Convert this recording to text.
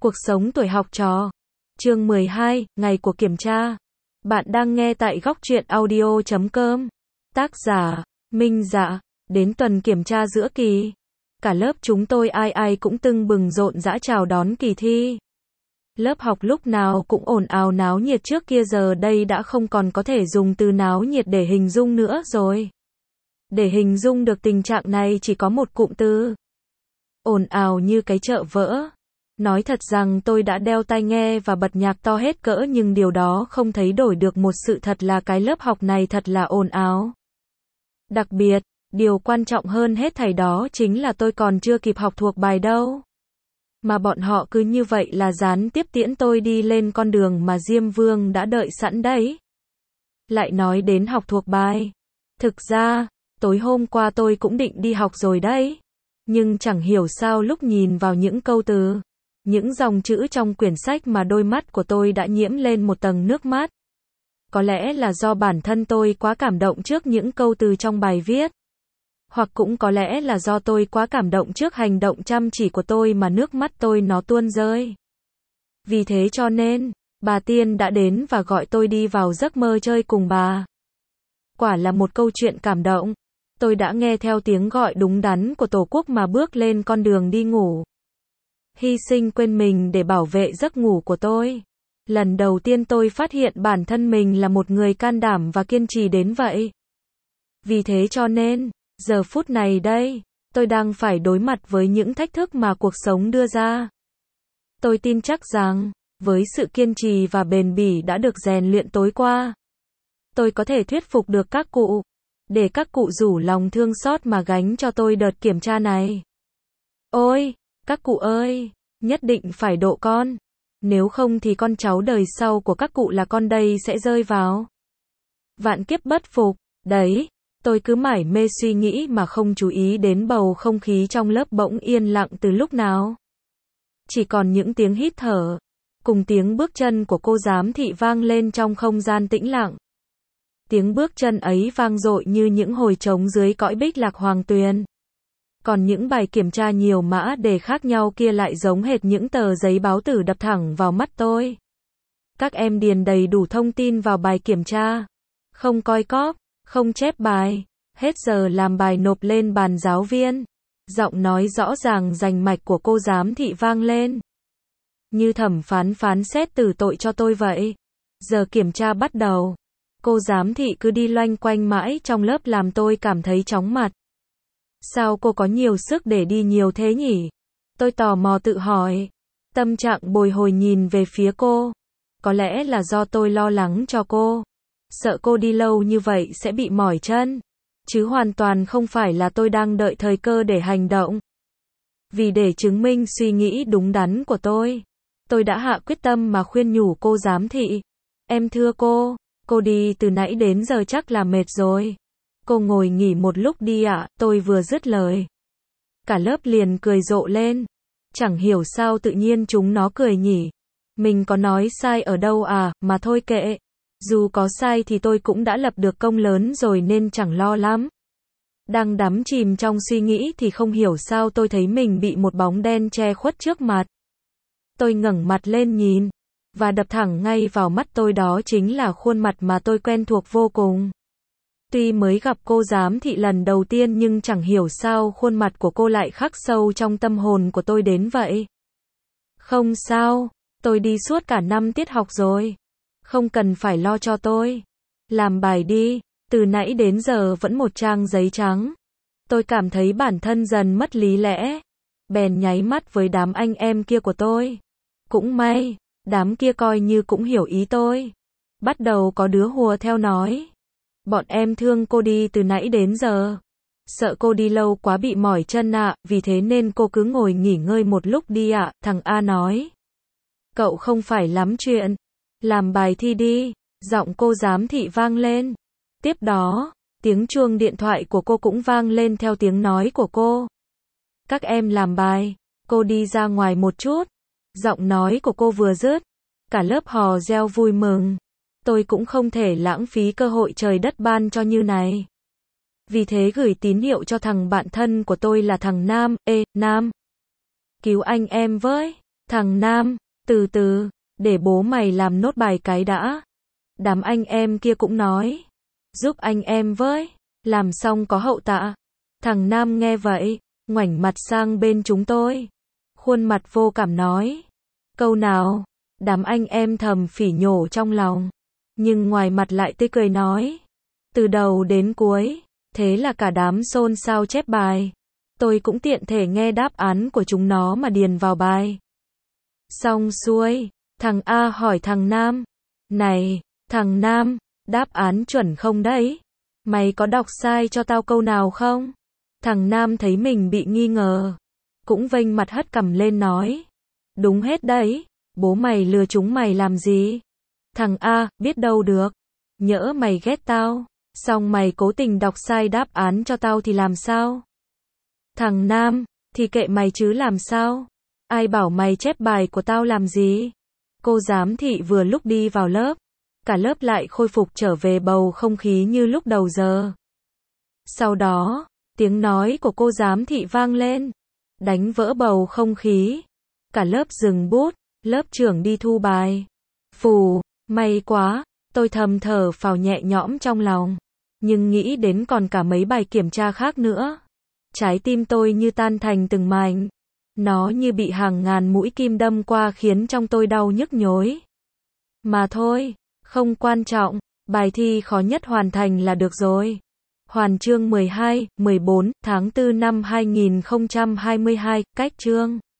Cuộc sống tuổi học trò. Chương 12, ngày của kiểm tra. Bạn đang nghe tại góc truyện audio.com. Tác giả, Minh Dạ. Đến tuần kiểm tra giữa kỳ. Cả lớp chúng tôi ai cũng tưng bừng rộn rã chào đón kỳ thi. Lớp học lúc nào cũng ồn ào náo nhiệt, trước kia giờ đây đã không còn có thể dùng từ náo nhiệt để hình dung nữa rồi. Để hình dung được tình trạng này chỉ có một cụm từ. Ồn ào như cái chợ vỡ. Nói thật rằng tôi đã đeo tai nghe và bật nhạc to hết cỡ, nhưng điều đó không thấy đổi được một sự thật là cái lớp học này thật là ồn ào. Đặc biệt, điều quan trọng hơn hết thảy đó chính là tôi còn chưa kịp học thuộc bài đâu. Mà bọn họ cứ như vậy là gián tiếp tiễn tôi đi lên con đường mà Diêm Vương đã đợi sẵn đấy. Lại nói đến học thuộc bài. Thực ra, tối hôm qua tôi cũng định đi học rồi đấy. Nhưng chẳng hiểu sao lúc nhìn vào những câu từ, những dòng chữ trong quyển sách mà đôi mắt của tôi đã nhiễm lên một tầng nước mắt. Có lẽ là do bản thân tôi quá cảm động trước những câu từ trong bài viết. Hoặc cũng có lẽ là do tôi quá cảm động trước hành động chăm chỉ của tôi mà nước mắt tôi nó tuôn rơi. Vì thế cho nên, bà Tiên đã đến và gọi tôi đi vào giấc mơ chơi cùng bà. Quả là một câu chuyện cảm động. Tôi đã nghe theo tiếng gọi đúng đắn của Tổ quốc mà bước lên con đường đi ngủ. Hy sinh quên mình để bảo vệ giấc ngủ của tôi. Lần đầu tiên tôi phát hiện bản thân mình là một người can đảm và kiên trì đến vậy. Vì thế cho nên, giờ phút này đây, tôi đang phải đối mặt với những thách thức mà cuộc sống đưa ra. Tôi tin chắc rằng, với sự kiên trì và bền bỉ đã được rèn luyện tối qua, tôi có thể thuyết phục được các cụ, để các cụ rủ lòng thương xót mà gánh cho tôi đợt kiểm tra này. Ôi, các cụ ơi, nhất định phải độ con. Nếu không thì con cháu đời sau của các cụ là con đây sẽ rơi vào vạn kiếp bất phục. Đấy, tôi cứ mải mê suy nghĩ mà không chú ý đến bầu không khí trong lớp bỗng yên lặng từ lúc nào. Chỉ còn những tiếng hít thở, cùng tiếng bước chân của cô giám thị vang lên trong không gian tĩnh lặng. Tiếng bước chân ấy vang dội như những hồi trống dưới cõi bích lạc hoàng tuyền. Còn những bài kiểm tra nhiều mã đề khác nhau kia lại giống hệt những tờ giấy báo tử đập thẳng vào mắt tôi. Các em điền đầy đủ thông tin vào bài kiểm tra. Không coi cóp, không chép bài. Hết giờ làm bài nộp lên bàn giáo viên. Giọng nói rõ ràng rành mạch của cô giám thị vang lên. Như thẩm phán phán xét tử tội cho tôi vậy. Giờ kiểm tra bắt đầu. Cô giám thị cứ đi loanh quanh mãi trong lớp làm tôi cảm thấy chóng mặt. Sao cô có nhiều sức để đi nhiều thế nhỉ? Tôi tò mò tự hỏi. Tâm trạng bồi hồi nhìn về phía cô. Có lẽ là do tôi lo lắng cho cô. Sợ cô đi lâu như vậy sẽ bị mỏi chân. Chứ hoàn toàn không phải là tôi đang đợi thời cơ để hành động. Vì để chứng minh suy nghĩ đúng đắn của tôi đã hạ quyết tâm mà khuyên nhủ cô giám thị. Em thưa cô đi từ nãy đến giờ chắc là mệt rồi. Cô ngồi nghỉ một lúc đi ạ. Tôi vừa dứt lời, cả lớp liền cười rộ lên. Chẳng hiểu sao tự nhiên chúng nó cười nhỉ. Mình có nói sai ở đâu à, mà thôi kệ. Dù có sai thì tôi cũng đã lập được công lớn rồi nên chẳng lo lắm. Đang đắm chìm trong suy nghĩ thì không hiểu sao tôi thấy mình bị một bóng đen che khuất trước mặt. Tôi ngẩng mặt lên nhìn, và đập thẳng ngay vào mắt tôi đó chính là khuôn mặt mà tôi quen thuộc vô cùng. Tuy mới gặp cô giám thị lần đầu tiên nhưng chẳng hiểu sao khuôn mặt của cô lại khắc sâu trong tâm hồn của tôi đến vậy. Không sao, tôi đi suốt cả 5 tiết học rồi. Không cần phải lo cho tôi. Làm bài đi, từ nãy đến giờ vẫn một trang giấy trắng. Tôi cảm thấy bản thân dần mất lý lẽ. Bèn nháy mắt với đám anh em kia của tôi. Cũng may, đám kia coi như cũng hiểu ý tôi. Bắt đầu có đứa hùa theo nói. Bọn em thương cô đi từ nãy đến giờ. Sợ cô đi lâu quá bị mỏi chân ạ, vì thế nên cô cứ ngồi nghỉ ngơi một lúc đi ạ, thằng A nói. Cậu không phải lắm chuyện. Làm bài thi đi, giọng cô giám thị vang lên. Tiếp đó, tiếng chuông điện thoại của cô cũng vang lên theo tiếng nói của cô. Các em làm bài, cô đi ra ngoài một chút. Giọng nói của cô vừa dứt, cả lớp hò reo vui mừng. Tôi cũng không thể lãng phí cơ hội trời đất ban cho như này. Vì thế gửi tín hiệu cho thằng bạn thân của tôi là thằng Nam. Ê, Nam, cứu anh em với. Thằng Nam, từ từ, để bố mày làm nốt bài cái đã. Đám anh em kia cũng nói, giúp anh em với, làm xong có hậu tạ. Thằng Nam nghe vậy, ngoảnh mặt sang bên chúng tôi, khuôn mặt vô cảm nói, câu nào? Đám anh em thầm phỉ nhổ trong lòng, nhưng ngoài mặt lại tươi cười nói, từ đầu đến cuối. Thế là cả đám xôn xao chép bài. Tôi cũng tiện thể nghe đáp án của chúng nó mà điền vào bài. Xong xuôi, thằng A hỏi thằng Nam, này, thằng Nam, đáp án chuẩn không đấy? Mày có đọc sai cho tao câu nào không? Thằng Nam thấy mình bị nghi ngờ, cũng vênh mặt hất cằm lên nói, đúng hết đấy, bố mày lừa chúng mày làm gì? Thằng A, biết đâu được, nhỡ mày ghét tao, xong mày cố tình đọc sai đáp án cho tao thì làm sao? Thằng Nam, thì kệ mày chứ làm sao? Ai bảo mày chép bài của tao làm gì? Cô giám thị vừa lúc đi vào lớp, cả lớp lại khôi phục trở về bầu không khí như lúc đầu giờ. Sau đó, tiếng nói của cô giám thị vang lên, đánh vỡ bầu không khí. Cả lớp dừng bút, lớp trưởng đi thu bài. Phù, may quá, tôi thầm thở phào nhẹ nhõm trong lòng, nhưng nghĩ đến còn cả mấy bài kiểm tra khác nữa. Trái tim tôi như tan thành từng mảnh. Nó như bị hàng ngàn mũi kim đâm qua khiến trong tôi đau nhức nhối. Mà thôi, không quan trọng, bài thi khó nhất hoàn thành là được rồi. Hoàn chương 12, 14, tháng 4 năm 2022, cách chương